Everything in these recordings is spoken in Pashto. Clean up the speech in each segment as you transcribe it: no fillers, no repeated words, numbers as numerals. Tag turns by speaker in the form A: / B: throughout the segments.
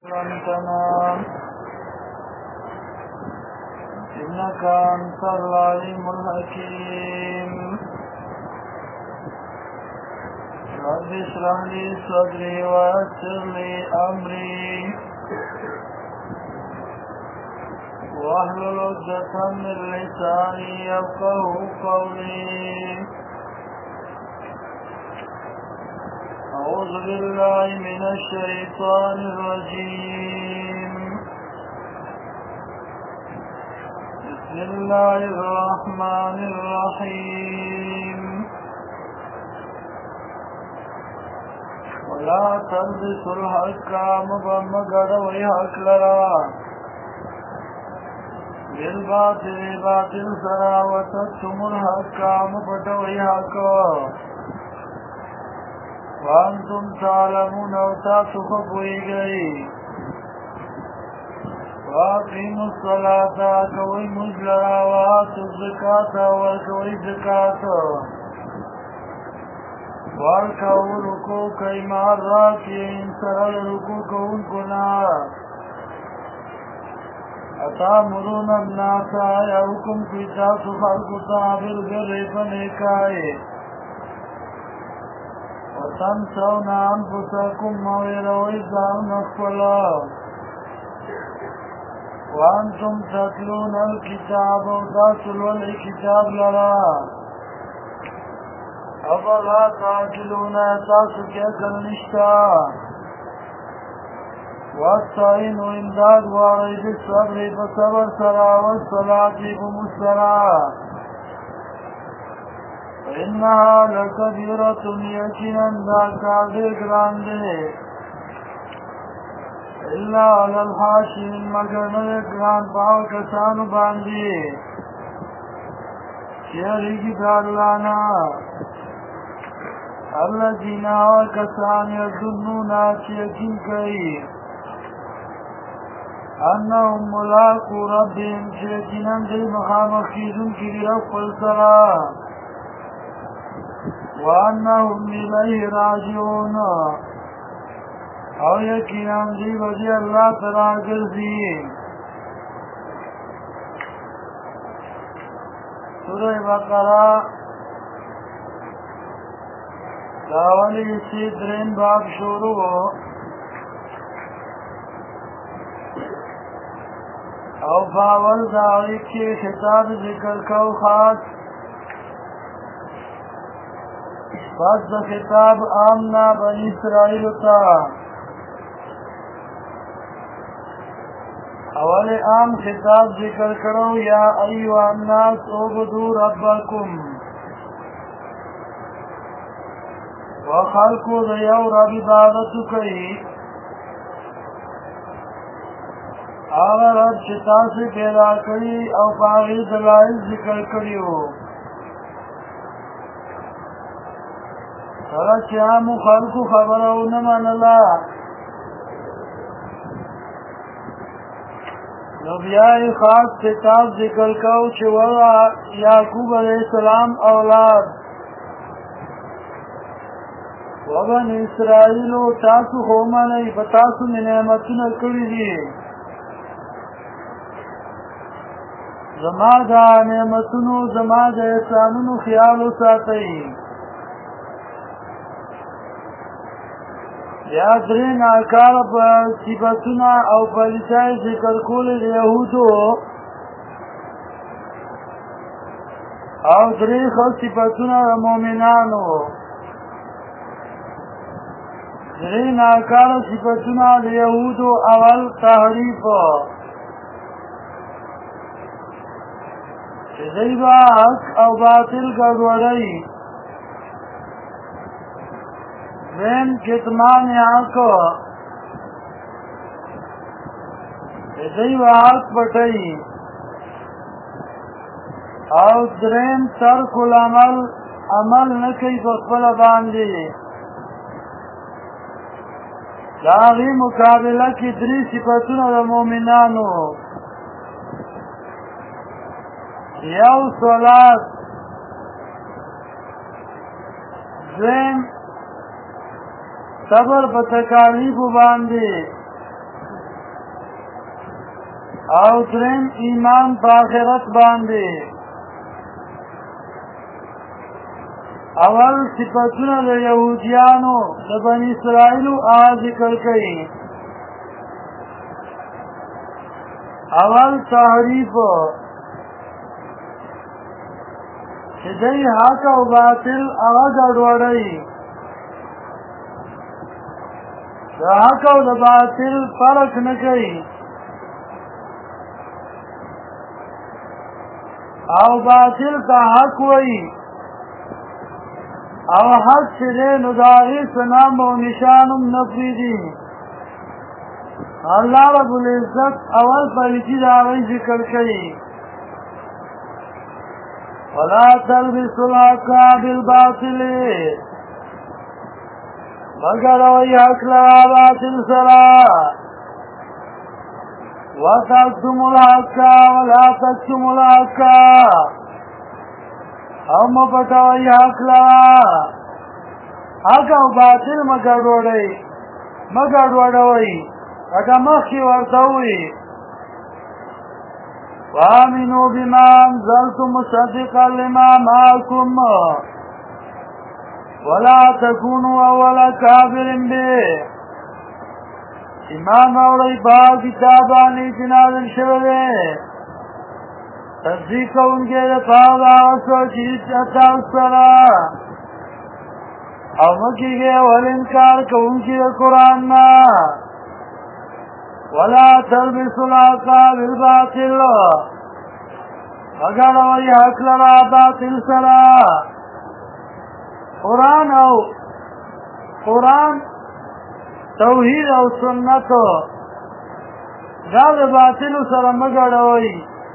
A: أنتنا إنك أنت العليم الحكيم. رب اشرح لي صدري ويسر لي أمري واحلل عقدة من لساني يفقهوا قولي. أعوذ بالله من الشيطان الرجيم. بسم الله الرحمن الرحيم. ولا تلبسوا الحق مغمغر ويحق لرا بالباطل باطل سرا وتكتموا الحق مغمغر ويحق وانتم تعلمون وتاتخفوا إليه. وأقيموا الصلاة كوي مجلرا وآتوا الزكاة وكوي زكاة واركعوا ركوع كي مع الراكعين سرى ركوع كون كنا. أتأمرون الناس يحكم في تاس خلقتا بالبر فنكاي وتنسون أنفسكم ويرويزون أخفلا وأنتم تتلون الكتاب وتتلوا الكتاب لرا أفلا تعقلون تاسك كالنشتا. واستعينوا إمداد وعيد الصبر فصبر سرا والصلاة بمسرا إنها لكبيرة يقينا ذاك ذكران إلا على الحاشين مگر نذكران پاو کسانو باندی شیریگی دارلانا الذین کسان یظنون یقین کئی انهم ملاقو ربهم یقینا دی مخامخیزن کی رب فلسرا وانهم الیہ راجعون اور یقینا دی وجہ اللہ تعالی گرزی. سورہ بقرہ داولی سے درین باب شروع او باول داوی کے خطاب ذکر کو خاص بس خطاب آمنا بنی اسرائیل تا. اول عام خطاب ذکر کرو یا ایوہ الناس اعبدوا ربکم وخلقو دیو رب عبادتو کئی آغا رب چتا سے پیدا کری او باغی دلائل ذکر کریو. سرا چیامو خلقو خبرو نمان اللہ نبیائی خاص خطاب ذکر کو چوڑا یعقوب علیہ السلام اولاد وبن اسرائیلو تاسو خومانی بتاسو من نعمتنا کری دی زما دا نعمتنو زما دا احسانونو خیالو ساتئی. یا درین آکار پر صفتنا او پلیتای ذکر کول یهودو او دریخ صفتنا مومنانو. درین آکار صفتنا یهودو اول تحریف چیزیبا حق او باطل گردوڑی. درین کتمان آنکو ادھائی وحاق بٹائی او درین ترک العمل عمل نکی بخبل باندی. داغی مقابلہ کی دری صفتون و مومنانو یو صلاة درین صبر په تکالیف باندې او دریم ایمان په آخرت باندې. اول صفتونه د یهودیانو د بني اسرائیلو ذکر کړي. اول تحریف چې دوی حق او باطل هغه ګډوډوي، د حق او د باطل فرق نه کوي، او باطل ته حق وایي، او حق چې دی نو د هغې څه نام او نشان هم نه پرېږدي. الله رب العزت اول پلیتي د هغوی ذکر کوي. ولا تلبسوا الحق بالباطل، مګړوئ حق لره باطل سره. وتكتموا الحق ولا تكتموا الحق، او مه پټوئ حق لره. حق او باطل مه ګډوډوئ، لکه مخکې ورته ووایي وآمنوا بما أنزلت مصدقا لما معكم ولا تكونوا أول كافر به. ایمان راوړئ په کتاب باندې چې نازل شوی دی، تصدیق کوونکی د پاره د هغه څه چې تاسو سره، او مه کېږئ اول انکار کوونکي د قرآن نه. ولا تلبسوا الحق بالباطل، مګړوئ حق لره باطل سره. قرآن توحید او سنت دا د باطلو سره مه ګډوئ.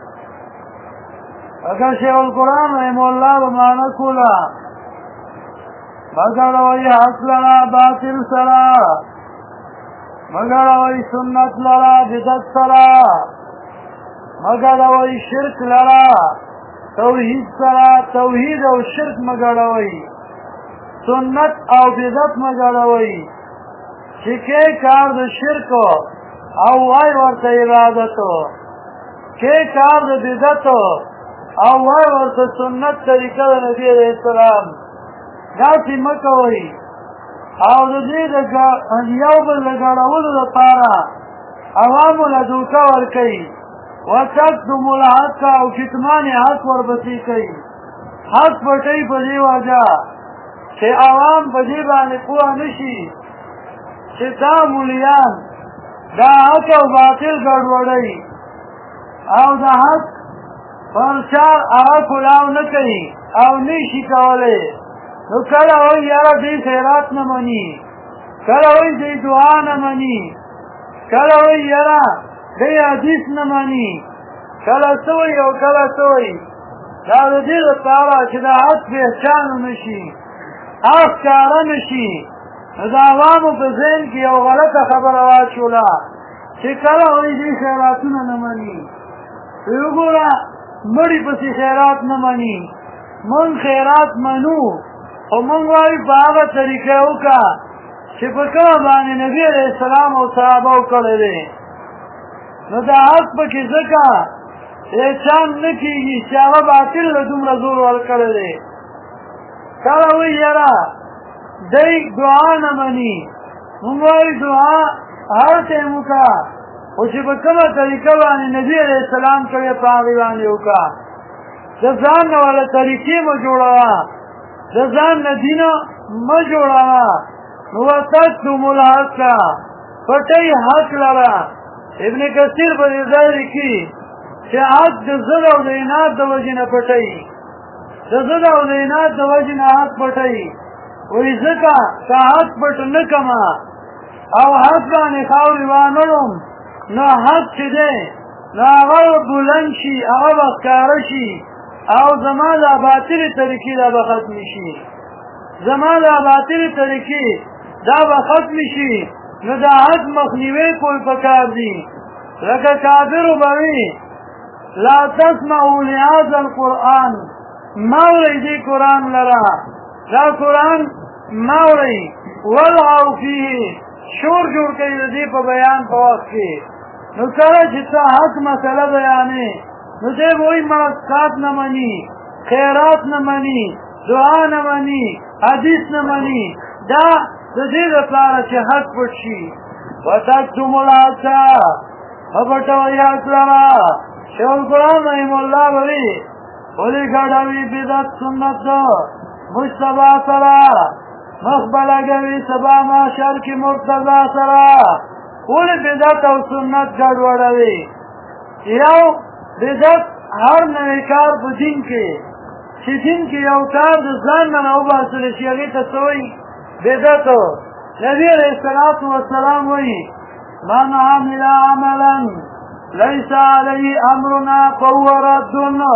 A: اگر شیخ القرآن رحمه الله به معنی کوله مګړوئ حق لره باطل سره، مګړوئ سنت لره بدعت سره، مګړوئ شرک لره توحید سره. توحید او شرک مګړوئ، سنت او بدعت مګړوئ. چې کې کار د شرک او وای ورته عبادت، کې کار د بدعت او وای ورته سنت طریقه د نبي علیه السلام، داسې مه کوئ. او د دې د یو بل د ګډولو دپاره عوامو له دوکه ورکوي. وتکتموا الحق، او کتمان حق ورپسې کوي. حق پټوي په دې وجه چې عوام په دې باندې پوه نه شي چې دا مولیان دا حق او باطل ګډوډوي، او د حق پرچار هغه کلاو نه کوي او نه شي کولی. نو کله وایي یاره دوی خیرات نه مني، کله وایي دوی دعا نه مني، کله وایي یاره دوی حدیث نه مني، کله څه وایي او کله څه وایي. دا د دې دپاره چې د حق پهچان نه شي، حق ښکاره نه شي. نو د عوامو په ذهن کې یو غلطه خبره واچوله چې کله وایي دوی خیراتونه نه مني. وګوره مړي پسې خیرات نه مني، مونږ خیرات منو، خو مونږ وایو په هغه طریقه وکړه چې په کومه باندې نبي علیه السلام او صحابه کړی دی. نو د حق پکې ځکه احسان نه کېږي چې هغه باطل له دومره زور ورکړی دی. کله وایي یاره دی دعا نه مني، مونږ وایو دعا هر ټایم وکړه، خو چې په کومه طریقه باندې نبي علیه السلام کړی په هغې باندې وکړه. د ځان نه والا طریقې مه جوړوه، د ځان نه دینه مه جوړوه. نو وتکتموا الحق، پټئ حق لره. ابن کثیر په دې ځای لیکي چې حق د ضد او د عناد د وجې نه پټئ، د ضد او د عناد د وجې نه حق پټئ. وایي ځکه که حق پټ نه کړمه او حق باندې خاورې وانړم، نو حق چې دی نو هغه بلند شي، هغه به ښکاره شي، او زما دا باطلې طریقې دا به ختمې شي، زما دا باطلې طریقې دا به ختمې شي. نو دا حق مخنیوی کول پکار دي. لکه کافرو به وي لا تسمعوا لهذا القرآن، ما اورئ دې قرآن لره، دا قرآن ما اورئ. والغوا فیه، شور جوړ کوي د دې په بیان په وخت کې، نو کله چې ته حق مسله بیانې نو دی به وایي مړسکات نه مني، خیرات نه مني، دعا نه مني، حدیث نه مني. دا د دې لپاره چې حق پټ شي. وتکتم الحق مپټوئ حق لره. شیخ القرآن رحم الله وایي ولې ګډوي بدعت سنت مجتبی سره مخ به لګوي سبا محشر کې مرتضی سره. ولې بدعت او سنت ګډوډوي؟ یو بدعت هر نوی کار په دین کې چې دین کې یو کار د ځان نه راوباسل شي هغې ته څه وایي؟ بدعت. نبي علیه الصلاة والسلام وایي من عمل عملا لیس علیه امرنا فهو رد.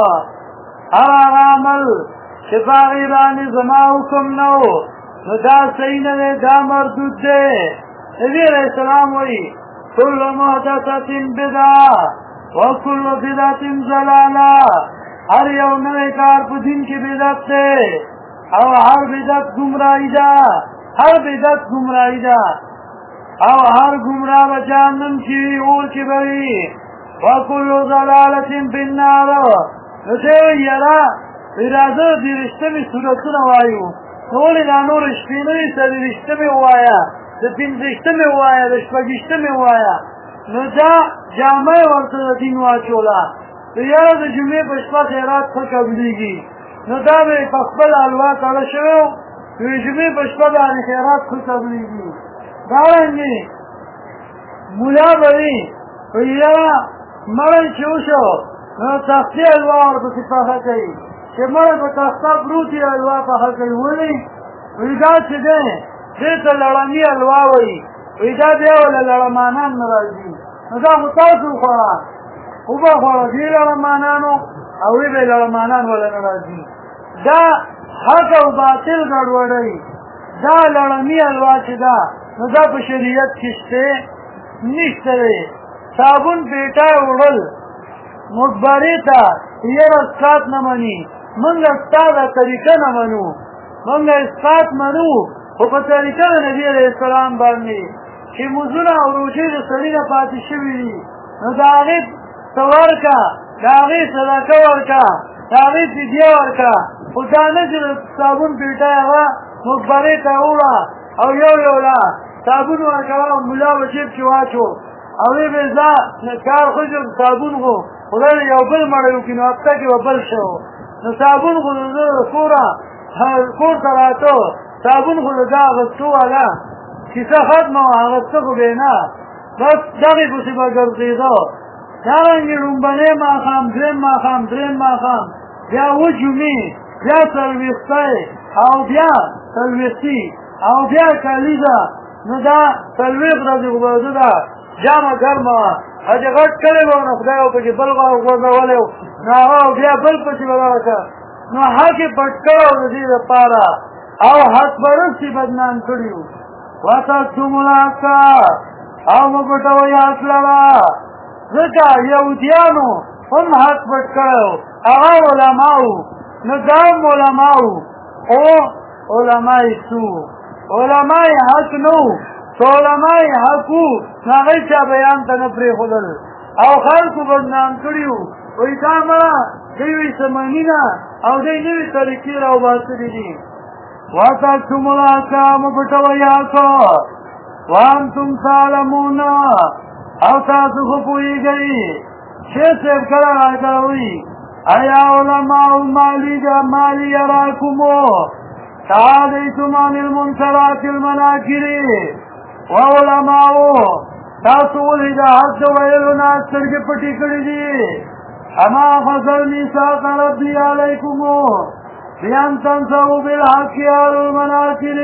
A: هر هغه عمل چې په هغې باندې زما حکم نه و نو دا صحیح نه دی، دا مردود دی. نبي علیه السلام وایي کل محدثة بدعة وکل بدعة ضلالة. هر یو نوی کار په دین کې بدعت دی او هر بدعت ګمراهي ده، هر بدعت ګمراهي ده او هر ګمراه به جهنم کې وي، اور کې به وي. وکل ضلالة فی النار. نو دی وایي یاره راځه دېرشتمې سورتونه وایو. نو ولې دا نور شپې نه دي؟ څلېرویشتمې ووایه، د پنځویشتمې ووایه، د شپږویشتمې ووایه. نو دا جامه یې ورته د دین واچوله. یاره د جمعې په شپه خیرات ښه قبلېږي. نو دا به یې په خپل حلوا تړه شوی و، نو د جمعې په شپه باندې خیرات ښه قبلېږي. دارنګې ملا به وي وایي یاره مړی چې وشو نو تختې حلوا ورپسې پخه کوي چې مړی په تخته پروت وي حلوا پخه کوي. ولې؟ وایي دا چې دی دې ته لړمي حلوا وایي. وایي دا بیا وله لړمانان نه راځي. نو دا خو تاسو وخوړه، وبه خوړه دې لړمانانو او وی به لړمانان وله نه راځي. دا حق او باطل ګډوډوي. دا لړمي حلوا چې ده نو دا په شریعت کې شته نشته دی. صابون پیټه وړل مقبرې ته یاره اسقاط نه مني. موږ ستا دا طریقه نه منو، موږ اسقاط منو خو په طریقه د نبي علیه السلام باندې چې مونځونه او روژې د سړي نه پاتې شوي دي. نو د هغې څه ورکړه، د هغې صدقه ورکړه، د هغې فدیه ورکړه. خو دا نه چې د صابون پیټه هغه مقبرې ته وړه او یو یو له صابون ورکوه او ملا به جیب کې واچو او وی به ځه کار خو چې صابون خو خدای یو بل مړی وکړي نو هفته کې به بل شو. نو صابون خو د کور ته راته صابون خو د ده اغوستو والا کیسه ختمه وه، اغوسته خو به نه، بس دغې پسې به ګرځېده. دارنګې لومبنی ماښام، درېیم ماښام، درېیم ماښام، بیا اووه جمعې، بیا څلوېښتی او بیا څلوېښتي او بیا کلیزه. نو دا څلوېښت ورځې خو به ده ده جامه ګرمه وه، چې غټ کلی به نو خدای و پکې بل غورځولی و نو هغه بیا بل پسې به دغه که نو حق یې پټ کړی و د دې دپاره او حق پرست یې بدنام کړي وو. وتکتم الحق او مه پټوئ حق لره. ځکه یهودیانو هم حق پټ کړی و، هغه علماو. نو دا هم علماو خو علمای سو، علمای حق نو. که علمای حق وو نو هغوی چا بیان ته نه پرېښودل او خلکو بدنام کړي وو. وایي دا مړه دوی وایي څه مني نه او دوی نوې طریقې راوباسلي دي. وتکتم الحق مه پټوئ حق وانتم تعلمون او تاسو خو پوهېږئ. شیخ صاحب کله راته وایي ایا علماء مالی یراکمو تعالیتم عن المنکرات المناکر. وعلماء تاسو ولې د حق د ویلو نه سترګې پټې کړې دي. اما فضل میثاق ربی علیکم بأن تنسوا بالحق على المناکر.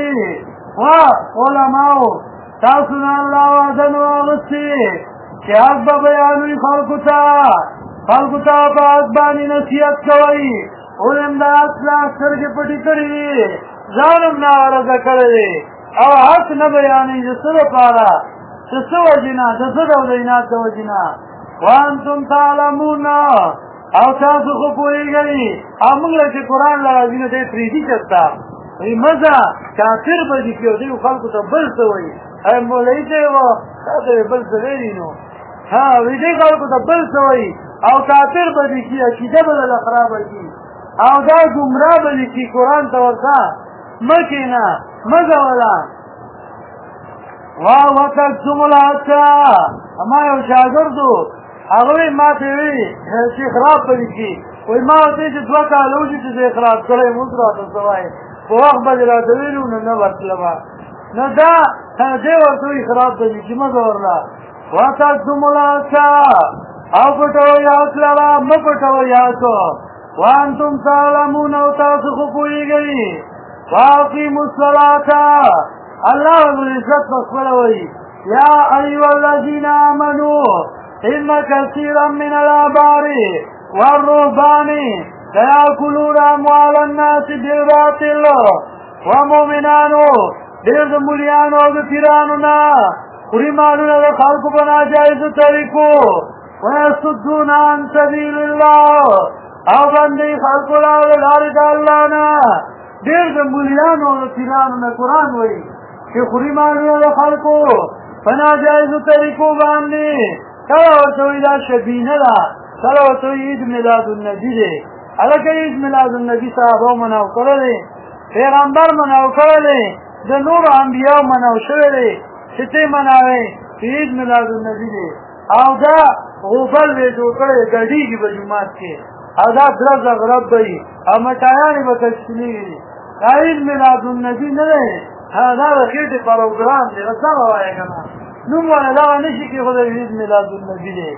A: وعلماء تاسو نه الله وعده نو اغوستې چې حق به بیانوي خلکو ته په حق باندې نصیحت کوئ. علم د حق لا سترګې پټې کړې دي، ځان هم ناغرضه کړی دی او حق نه بیانوي. د څه دپاره؟ د څه وجې نه؟ د څه ډول انات د وجې نه؟ وانتم تعلمون او تاسو خو پوهېږئ. او موږ له چې قرآن له راځي نو دی پرېږدي چېرته وایي مزه کافر به دي کړي او دوی خلکو ته بل څه وایي. مولوي صاحب تاسو یې بل څه ویلي نو ویدې خلکو ته بل څه وایي او کافر به دي کي عقیده به دله خرابه کي او دا ګمراه به دي کي قرآن ته ورته مه کښېنه مه ځوله وتکتم الحق ما یو شاګرد و هغه وایي ما ته وایي چې خراب به دي کي وایي ما ورته چې 2 کاله وشي چې زه یې خراب کړی یم اوس راته څه وایې په وخت به دې راته ویلي نو نه ورتلمه نو دا دې ورته وایي خراب به دي کي مه ځورله وتکتم الحق او پټوئ حق لره مه پټوئ حق وانتم تعلمون او تاسو خو پوهېږئ واقیموا الصلاة الله رب العزت پخپله وایي یا ایها الذین آمنوا ان کثیرا من الأحبار والرهبان لیأکلون اموال الناس بالباطل ومؤمنانو ډېر د ملیانو او د پیرانو نه خوري مالونه د خلکو په ناجایزو طریقو ویصدون عن سبیل الله او بندوي خلکو له لارې د الله نه ډېر د ملیانو او د پیرانو نه قرآن وایي چې خوري مالونه د خلکو په ناجایزو طریقو باندې کله ورته وایي دا شبینه ده کله ورته وایي عید میلاد النبي دی هلکه عید میلاد النبي صحابو مناو کړی دی پیغمبر مناو کړی دی د نورو انبیاو مناو شوی دی چې ته مناوې چې عید میلاد النبي دی او دا غوبل وې جوړ کړی ګډېږي به جومات کې او دا درز غرب به وي او مټایانې به تشکیلېږي دا عید میلاد النبي نه دی دا د خېټې پروګرام دی څه به وایې که نه نوم والا دغه نه شي کېښود عید میلاد النبي دی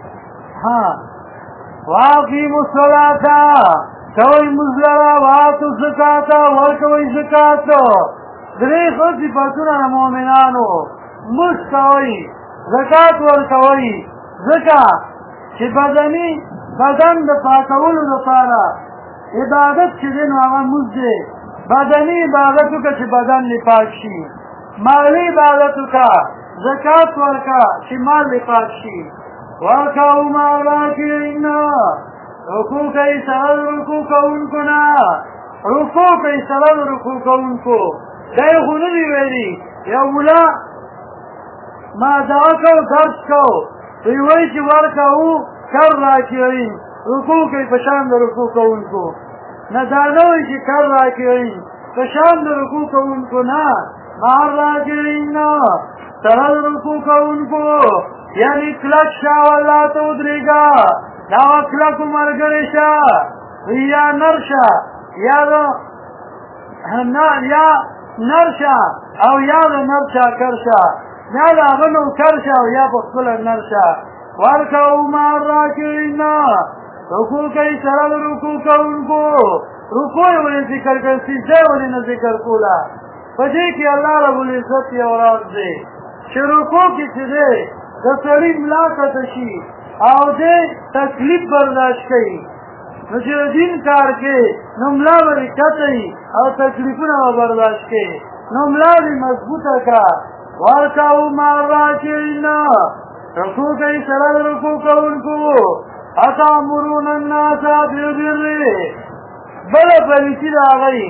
A: واقیموا الصلاة کوئ لمونځ لره وآتوا الزکاة ورکوئ زکات درې ښه صفتونه د مؤمنانو لمونځ کوئ زکات ورکوئ ځکه چې بدن د پاکولو لپاره عبادت چې دی نو هغه لمونځ دی بدني عبادت وکړه چې بدن دې پاک شي مالي عبادت وکړه زکات ورکړه چې مال دې پاک شي ورکوو مع الراکعین رکوع کوي سره د رکوع کوونکو نه رکوع کوي سره د رکوع کوونکو دا یې خو نه دي ویلي یو ملا ما دعا کو درس کو دوی وایي چې ورکوو کر راکعین رکوع کوي په شان د رکوع کوونکو نه دا نه وایي چې کر راکعین په شان د رکوع کوونکو نه مع الراکعین سره د رکوع کوونکو یعنی کلک شا والله ته ودرېږه دا کلکو ملګری شه یا نر شه یا نر شه او یا د نر چاکر شه یا د هغه نوکر شه او یا په خپله نر شه ورکوو مع الراکعین رکوع کوي سره د رکوع کوونکو رکوع یې ولې ذکر کړ سجده یې ولې نه ذکر کوله په دې کې الله رب العزت یو راز دی چې رکوع کې چې دی د سړي ملا کته شي او دې تکلیف برداشت کوي نو چې د دین کار کوي نو ملا به یې کته او تکلیفونه به برداشت کوي نو ملا دې مضبوطه کړه ورکوو مع الراکعین رکوع کوي سره د رکوع کوونکو اتامرون الناس بالبر بله پلیتي د هغه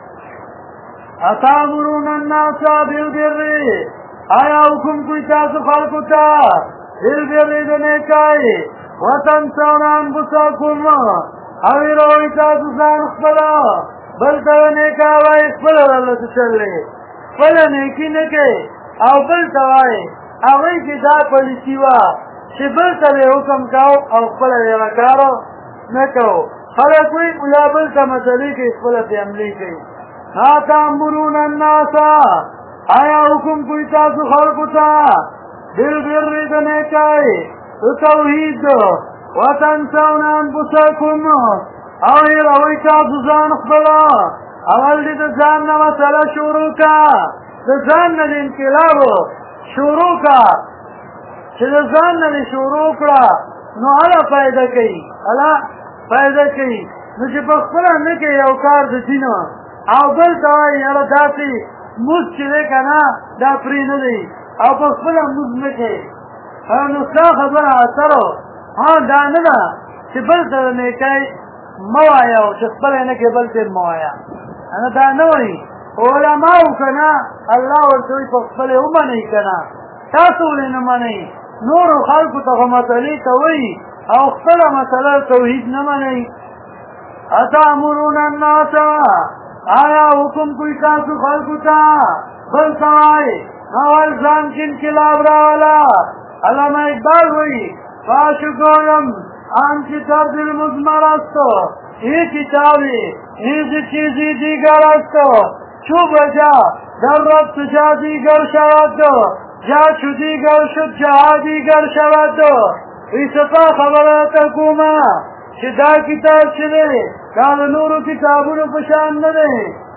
A: اتامرون الناس بالبر آیا حکم کوئی تاسو خلقو تا بالبر د نیکۍ وتنسون انفسکم او هېروئ تاسو ځان خپله بل ته نیکه وایي خپله درله چلې خپله نیکي نه کوې او بل ته وایي هغوی کې دا پلیتي وه چې بل ته به حکم کوو او خپله یوه کارو نه کوو خلک وایي ملا بل ته مسلې کوي خپله پې عملي کوي لا تامرون الناس آیا حکم کوئی تاسو خلقو تا بالبر د نیکۍ د توحید وتنسون انفسکم او هېروئ تاسو ځان خپله اول دې د ځان نه مسله شروع کړه د ځان نه د انقلاب شروع کړه چې د ځان نه دې شروع کړه نو هله فایده کوي هله فایده کوي نو چې په خپله نه کوي یو کار د دین او بل ته وایي یاره داسې موز چې دی که نه دا پرې نه دی او په خپله موز نه کوي نو ستا خبره اثر دا نه ده چې بل ته د نیکۍ مه وایه او چې خپله یې نه کوي بل ته یې مه وایه دا نه وایي علماو که نه الله ورته وایي په خپله یې ومنئ که نه تاسو ولې نه منئ نورو خلقو ته مسلې کوئ او خپله مسله توحید نه منئ. اتامرون الناس آیا حکم کوي تاسو خلقو ته بل څه وایي اول ځان کې انقلاب راوله. علامه اقبال وایي فاشگویم آنچه در دل مضمر است این کتابی هیچ چیزی دیگر است چو بجا در ربط جا دیگر شود جا چو دیگر شد جا دیگر شود. ایستا خبرات حکومه چه دا کتاب چه کال نورو کتابونو پشان نده.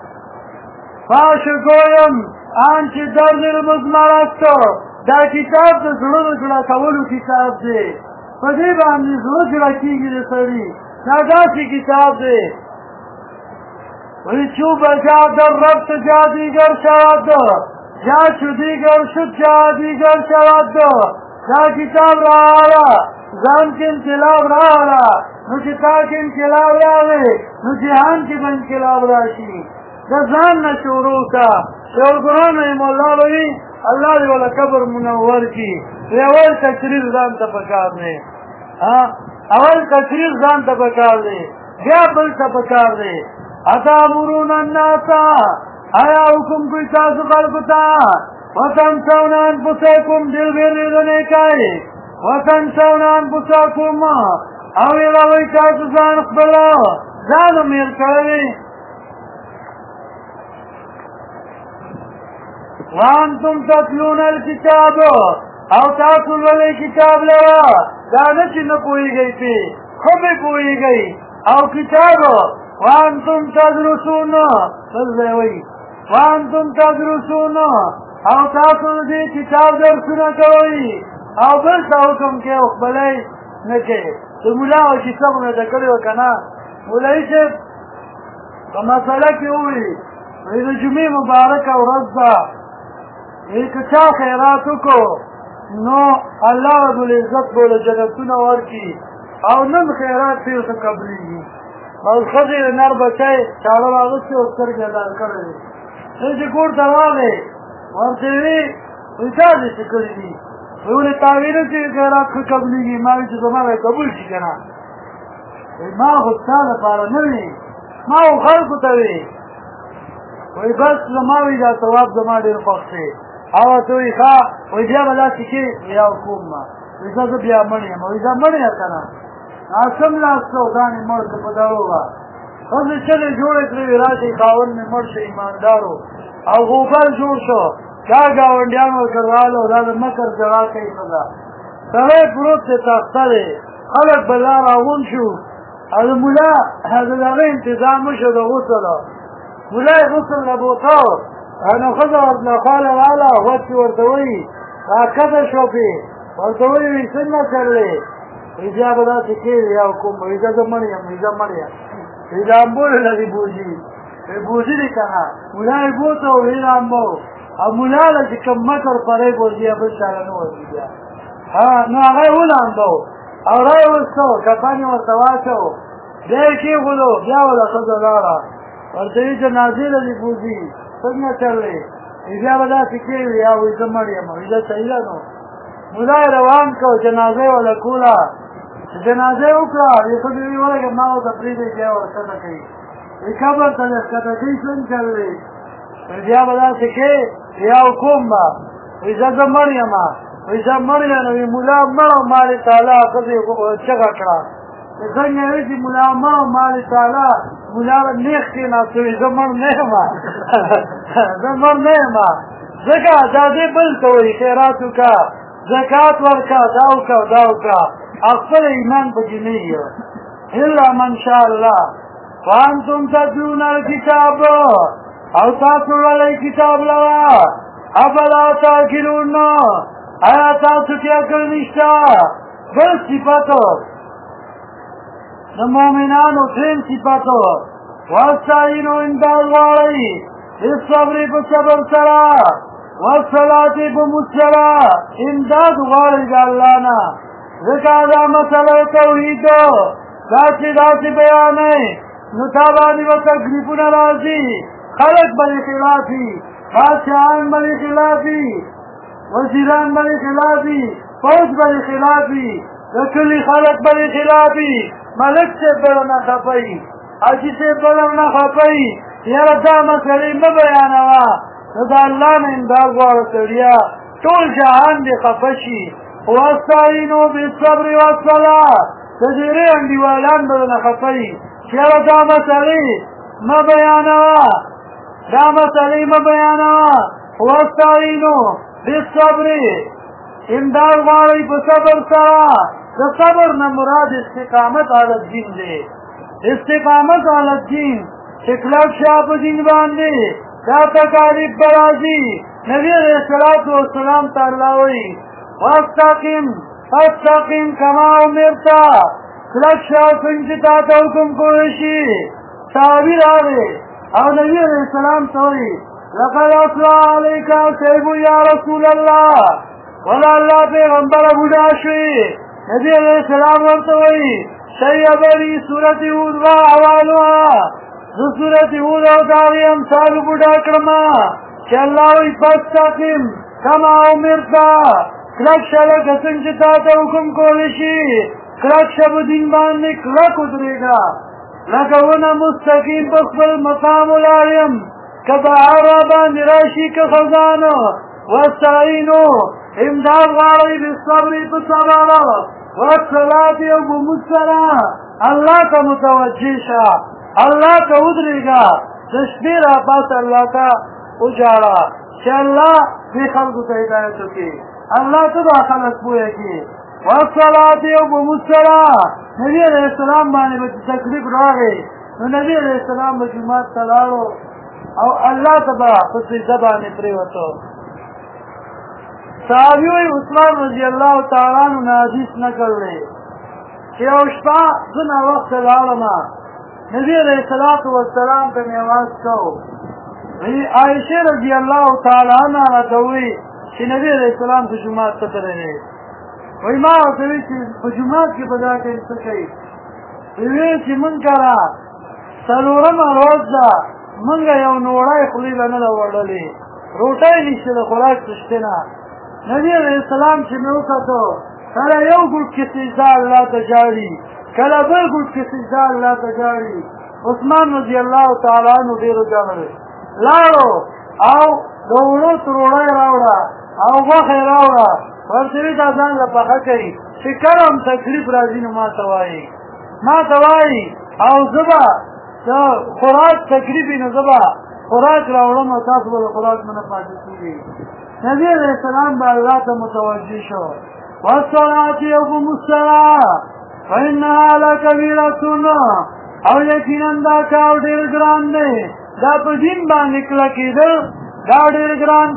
A: فاشگویم آنچه در دل مضمر است دا کتاب د زړه جوړه کولو کتاب دی. په دې باندې زړه جوړه کېږي د سړي دا داسې کتاب دی. وایي چو بجا در ربط جا دیگر شود جا چو دیگر شد جا دیگر شود. دا کتاب راواله ځان کې انقلاب راواله نو چې تا کې انقلاب راغی نو جهان کې به انقلاب راشي. د ځان نه شروع کا شیخ القرآن رحمه الله وایي الله دې ولا قبر منور کی. اول تقریر ځان ته پکار دی اول تقریر ځان ته پکار دی بیا بل ته پکار دی. اتامرون الناس آیا حکم کوي تاسو خلکو ته وتنسون انفسکم دل بیرې نه کوي وتنسون انفسکم او یې تاسو ځان خپل ځان مېر کوي. وانتم تتلون الكتاب او تاسو ولې کتاب لرا دا نه چې نه پوهیږئ پې خو به پوهیږئ او کتاب وانتم تدرسون بل ځای وایي وانتم تدرسون او تاسو دې کتاب درسونه کوئ او بل ته حکم کې خپلی نه کوئ. د ملا او کتاب نه ده کړې وه که نه مولوي صاحب په مسله کې ووایي وایي د جمعې مبارکه ورځ ده که چا خیرات وکړو نو الله رب العزت به له جنتونه ورکړي او نن خیرات پرې ورته قبلېږي. او ښځې د نر بچی چاړه راغوستې او سترګې ادار کړی دی. دی چې کور ته راغی ورته وي وایي چا دې څه کړي دي وایي ولې تا ویلو چې خیرات ښه قبلېږي ما وایي چې زما به قبول شي که نه. ما خو ستا لپاره نه وي ما خو خلکو ته وي وایي بس زما وایي دا ثواب زما ډېر خوښ دی. او ته وایي ښه وایي بیا به داسې کې یا کوم ما وایي زه بیا مړ یم وایي دا مړ یم که نه ناسم لاستو ځانې مړ که په دړو به ښځې چلې جوړې کړې وي راشئ خاوند مې مړ شه ایماندارو او غوبل جوړ شو چا ګاونډیان ورته راغلو دا د مکر جړا کوي ښځه سړی پروت دی تخته دی خلک به لا راغون شو او د ملا د هغه انتظام وشو د غسل ملا یې غسل نه بوته نو ښځه ورته خواله راغله غوڅې ورته وایي راکښته شوه پې ورته وایي وایي څنګه چلې وایي بیا به داسې کېږي یا کوم وایي زه مړ یم وایي زه مړ یم وایي لامبو لري بوجي وایي بوجي دی که نه ملا یې بوته وایي لامبو او ملا له چې کوم مکر پری بوځي بل چاله نه ورځي بیا نو هغه یې ولامبو او را یې وستو کفن یې ورته واچو بیا یې کېښودو بیا وله ښځه لاړه ورته وایي جنازې له دې بوځي څنګه چلې بیا به داسې کېږي یا وایي زه مړ یم وایي دا صحیح ده نو ملا یې روان کړو جنازه یې وله کوله چې جنازه یې وکړه یې ښځې وایي ولګه ما ورته پرېږدئ بیا ورښکته کوي وایي قبر ته دې ښکته کوي څنګه چلې بیا به داسې کې یا کوم به وایي زه مړ یم وایي زه مړ یم نو وایي ملا مړ او مال تعالی ښځې چغه کړه څنګه یې وایي چې ملا مړ او مال تعالی ملا به نیغ کېناست وایي زه مړ نه یم زه مړ نه یم ځکه دا دې بل ته وایي خیرات وکړه زکات ورکړه دا وکړه دا وکړه او خپل ایمان پکې نه وي الا من شاء الله وانتم تتلون الکتاب او تاسو ولې کتاب لوا افلا تاکلون آیا تاسو کې عقل نشته بل صفتو د مؤمنانو دریم صفتو واستعینوا امداد غواړئ بالصبر په صبر سره والصلاة په مونځ سره امداد غواړئ د الله نه ځکه دا مسله توحید دا چې داسې بیانوي نو تا باندې به تکلیفونه راځي خلق بلی خلافی بادشاہان بلی خلافی وزیران بلی خلافی فوج بل خلافی کلی خلق بل خلافی ملک سے بلنا خفائی حاجی سے بلنا خفائی یاره دا مسئلې مه بیانوه دا الله نه امداد غواړه سړیا ټول جهان دې خفه شي واستعینوا بالصبر والصلاة د ډېرې انډیوالان به درنه خفه وي چې یاره دا مسئلې مه بیانوه دا مسئلې مه بیانوه واستعینوا بالصبر امداد غواړئ په صبر سره د صبر نه مراد استقامت علی الدین دی استقامت علی الدین چې کلک شاه په دین باندې دا تکالیف به راځي نبي علیه الصلاة والسلام ته الله وایي فاستقم کما امرت کلک شاه څنګه چې تا ته حکم کولی شي صحابي راغی او نبي علیه السلام ته وایي لقد اصلح علیک سیب یا رسول الله ولا الله پیغمبره بوډا شوي نبي علیه السلام ورته وایي شیبني سورت هود و احوالها زه سورت هود او د هغې امثالو بوډا کړمه چې الله وایي فاستقم کما امرته کلک شه لکه څنګه چې تا ته حکم کولی شي کلک شه په دین باندې کلک ودرېږه لکه ونه مستقیم په خپل مقام ولاړ یم که بهار را باندې راشي که خزانه واستعینو امداد غواړئ بالصبر په صبر والصلاة او بموږ سره الله ته متوجه شه الله ته ودرېږه د شپې را پاسه الله ته وژاړه چې الله دې خلکو ته هدایت وکړي الله ته دا خلک پوهه کړي والصلاة او بموږ سره نبي علیه السلام باندې به تکلیف راغی نو نبي علیه السلام به جومات ته لاړو او الله ته به په سجده باندې پرېوتو صحابي وایي عثمان رضی الله تعالی عنه نه حدیث نقل دی چې یو شپه زه ناوخته لاړم نبي علیه الصلاة والسلام ته مې اواز کو عایشه رضی الله تعالی عنها راته وایي چې نبي علیه السلام په جومات ته تللی وایي ما ورته وایي چې په جومات کې به دا کوي څه کوي ویې چې مونږ کره څلورمه ورځ ده مونږ یو نوړی خولې له نه ده وړلې روټۍ نشته د خوراک څښتې نه نبي علیه السلام چې مې وکتو کله یو ګوټ کې سجده الله ته جاړي کله بل ګوټ کې سجده الله ته جاړي عثمان رضی الله تعالی عنه ډېر وجاړل لاړو او د وړو تروړی راوړه او غوښه یې راوړه ورته وایي دا ځان له پخه کوي چې کله هم تکلیف راځي نو ما ته وایي او زه به د خوراک تکلیف وي نو زه به خوراک راوړم او تاسو به د خوراک نه پاتې کېږي نبی علیه السلام به الله ته متوجه شو والصلاة یقوم الصلاة فإنها لکبیرة او یقینا دا کار ډېر ګران دی دا په دین باندې کلکېدل دا ډېر ګران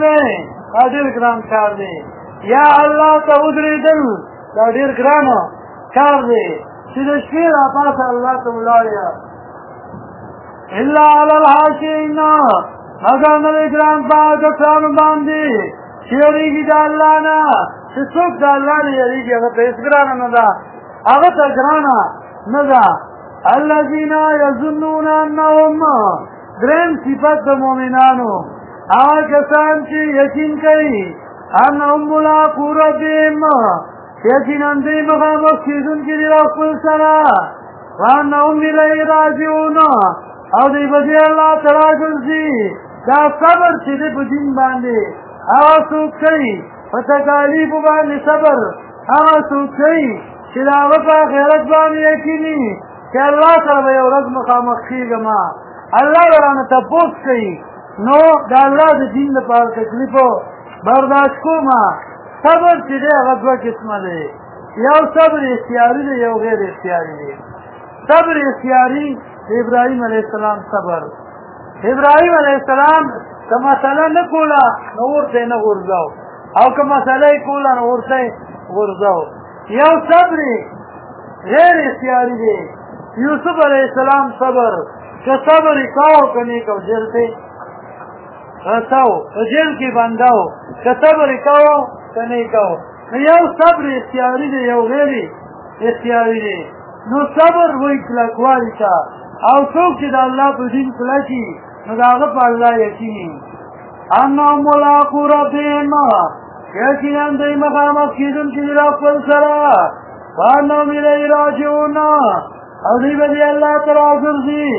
A: کار دی یا الله ته ودرېدل دا ډېر ګران کار دی چې د شپې را پاسه الله ته ولاړ یاست الا علی الحاشین مگر نه دی ګران په هغه کسانو باندې چې یېرېږي د الله نه چې څوک د الله نه یېرېږي هغه ته هېڅ ګرانه نه ده هغه ته ګرانه نه ده الذین یظنون انهم درېیم صفت د مؤمنانو هغه کسان چې یقین کوي انهم ملاقو ربهم یقینا دوی مخامخ کېدونکي دي له خپل سره وانهم الیه راجعون او دوی به دې الله ته راګرځي دا صبر چې دی په دین باندې هغه څوک کوي په تکالیفو باندې صبر هغه څوک کوي چې د هغه په آخرت باندې یقین وي چې الله سره به یو ورځ مخامخ کېږم الله به رانه تپوس کوي نو د الله د دین لپاره تکلیفو برداشت کوم صبر چې دی هغه دوه قسمه دی یو صبر اختیاري دی یو غیر اختیاري دی صبر اختیاري د ابراهیم علیه السلام صبر ابراهیم علیه السلام که مسله نه کوله نو ورته یې نه غورځاو او که مسله یې کوله نو ورته یې غورځاو یو صبر غیر اختیاري دی یوسف علیه السلام صبر که صبر یې کوو که نه یې کوو جیل ته رساو په جیل کې بنداو که صبر یې کوو که نه یې کوو نو یو صبر اختیاري دی یو غیر اختیاري دی نو صبر وایي کلکوالي ته او څوک چې د الله په دین کلکي نو د هغه په الله یقین انهم ملاقو ربهم یقیناً دی مخامخ کیدونکي دي خپل سره وانهم الیه راجعون او دوی به دې الله ته راګرځي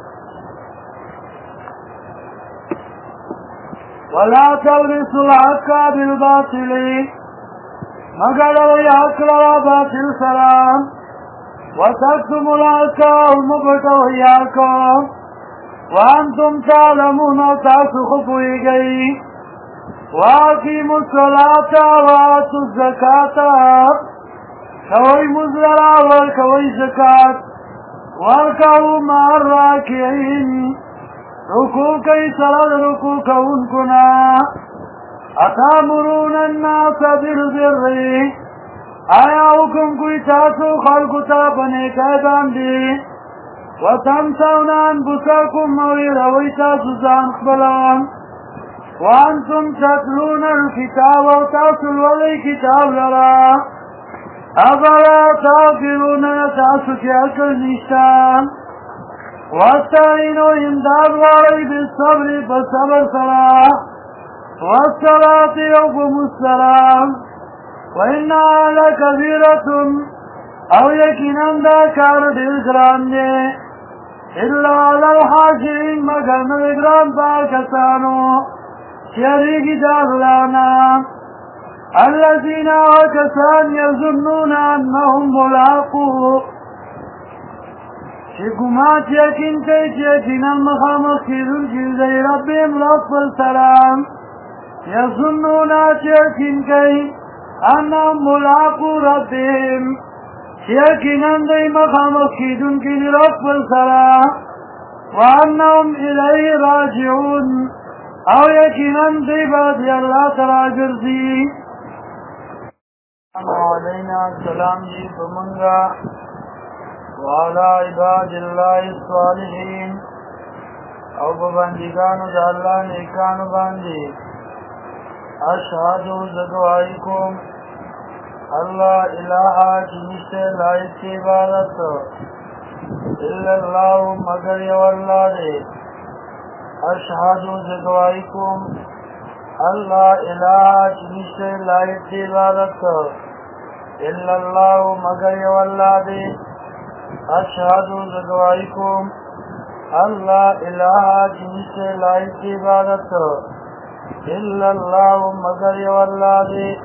A: ولا تلبسوا الحق بالباطل مګړوئ حق لره باطل سره وتكتموا الحق ومپټوئ حق وانتم تعلمون او تاسو خو پوهیږئ واقیموا الصلاة وآتوا الزکاة کوئ مونځ لره ورکوئ زکات وارکعوا مع الراکعین رکوع کوئ سره د رکوع کوونکو نه اتامرون الناس بالبر آیا حکم کوئ تاسو خلکو ته په نیکۍ باندې وتنسون انفسکم او هېروئ تاسو ځان خپله وانتم تتلون الكتاب او تاسو لولئ کتاب لره افلا تعقلون تاسو کې عقل نشته واستعینوا امداد غواړئ بالصبر په صبر سره والصلاة یوم السلام وانها لکبیرة او یقینا دا کار ډېر ګران دی الا علی الحاجرین مگر نوی ګران په کسانو چې یریږي د الله نه الذین کسان یظنون انهم ملاقوه چې ګمان چې یقین کوي چې یقینا مخامخ کېدونکي دی ربهم له خپل سره یظنون چې یقین کوي انهم ملاقو ربهم چې یقینا دی مخامخ کېدونکي دی له خپل سره وانهم الیه راجعون او یقینا دی به د الله ته راګرځي علینا السلام جی بمنگا وعلا عباد اللہ الصالحین او ببندگانو دا اللہ نیکانو باندی اشہدو زدوائیکم اللہ الہ جنشتے لائق کی عبادت الا اللہ مگر یو اللہ دے اشہدو زدوائیکم اللہ الہ جنشتے لائق کی عبادت الا اللہ مگر یو اللہ دے اشہدو زدوائیکم اللہ الہ جنشتے لائق کی عبادت الا اللہ مگر یو اللہ دے